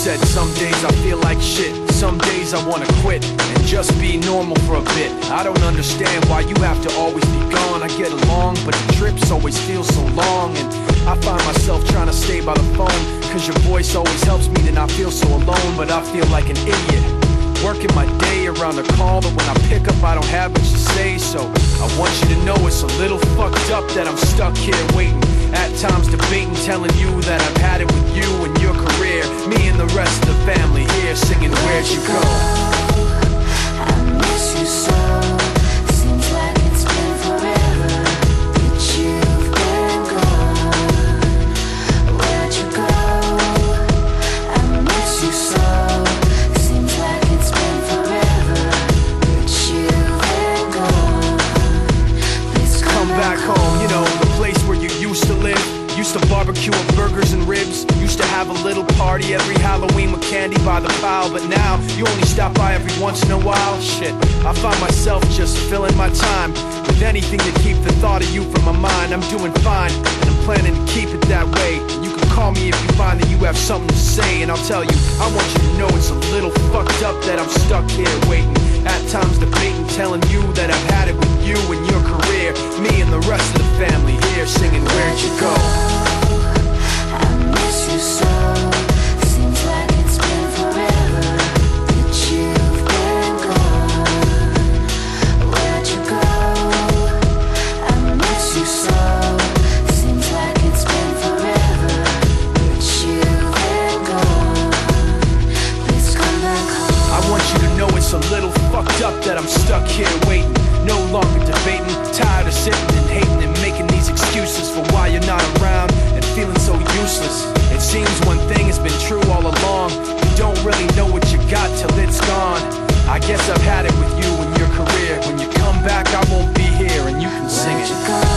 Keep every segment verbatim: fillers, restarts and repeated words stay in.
said some days I feel like shit, some days I wanna quit and just be normal for a bit. I don't understand why you have to always be gone. I get along, but the trips always feel so long. And I find myself trying to stay by the phone, cause your voice always helps me to not feel so alone. But I feel like an idiot, working my day around the call, but when I pick up I don't have much to say. So I want you to know it's a little fucked up that I'm stuck here waiting, at times debating, telling you that I've had it with you and your career, me and the rest of the family here singing Where'd You Go? I miss you so. Seems like it's been forever that you've been gone. Where'd you go? I miss you so. Seems like it's been forever that you've been gone. Please come, Come back home, you know, the place where you used to live. Used to barbecue with burgers and ribs. Used to have a little party every Halloween with candy by the pile. But now, you only stop by every once in a while. Shit, I find myself just filling my time with anything to keep the thought of you from my mind. I'm doing fine, and I'm planning to keep it that way. You can call me if you find that you have something to say, and I'll tell you, I want you to know it's a little fucked up that I'm stuck here waiting, at times debating, telling you that I've had it with you and your career, me and the rest of the family here singing Where'd You Go? I miss you so. Seems like it's been forever that you've been gone. Where'd you go? I miss you so. Seems like it's been forever that you've been gone. Please come back home. I want you to know it's a little fucked up that I'm stuck here waiting, no longer debating, tired of sitting and hating and making these excuses for why you're not around and feeling so useless. It seems one thing has been true all along, you don't really know what you got till it's gone. I guess I've had it with you and your career. When you come back I won't be here and you can sing Where'd it. you go?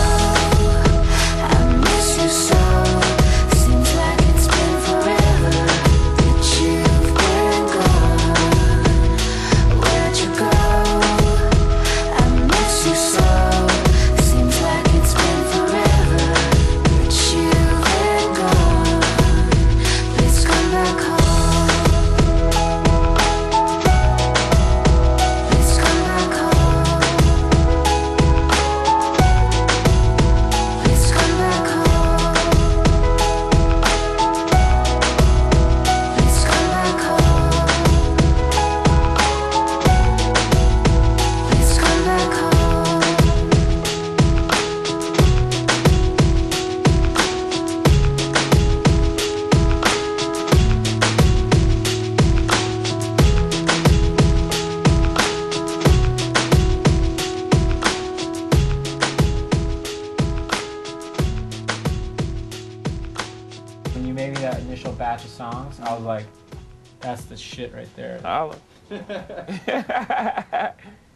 I miss you so. Seems like it's been forever that you've been gone. Where'd you go? I miss you so. Seems like it's been forever that you've been gone. Please come back home. Please come back home. Please come back home. Please come back home. Please come back home. When you made me that initial batch of songs, I was like, that's the shit right there. Holla.